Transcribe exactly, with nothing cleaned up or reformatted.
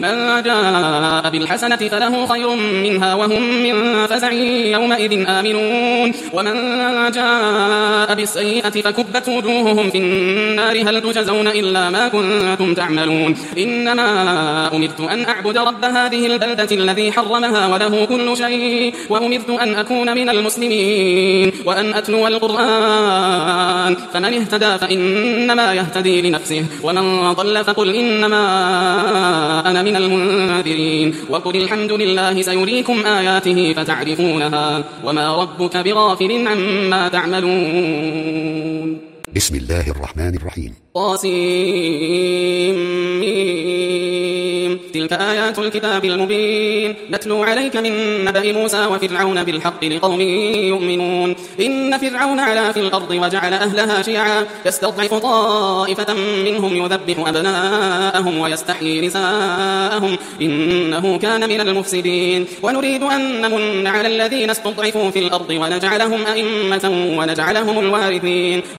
من جاء بالحسنة فله خير منها وهم من فزع يومئذ آمنون ومن جاء بالسيئة فكبت وجوههم في النار هل تجزون إلا ما كنتم تعملون إنما أمرت أن أعبد رب هذه البلدة الذي حرمها وله كل شيء وأمرت أن أكون من المسلمين وأن أتلو القرآن فمن اهتدى فإنما يهتدي لنفسه ومن ضل فقل إنما أنا من المنذرين وقل الحمد لله سيريكم آياته فتعرفونها وما ربك بغافل عما تعملون. بسم الله الرحمن الرحيم. طاسيم تلك آيات الكتاب المبين نتلو عليك من نبأ موسى وفرعون بالحق لقوم يؤمنون إن فرعون علا في الأرض وجعل أهلها شيعا يستضعف طائفة منهم يذبح أبناءهم ويستحيي نساءهم إنه كان من المفسدين ونريد أن نمن على الذين استضعفوا في الأرض ونجعلهم أئمة ونجعلهم الوارثين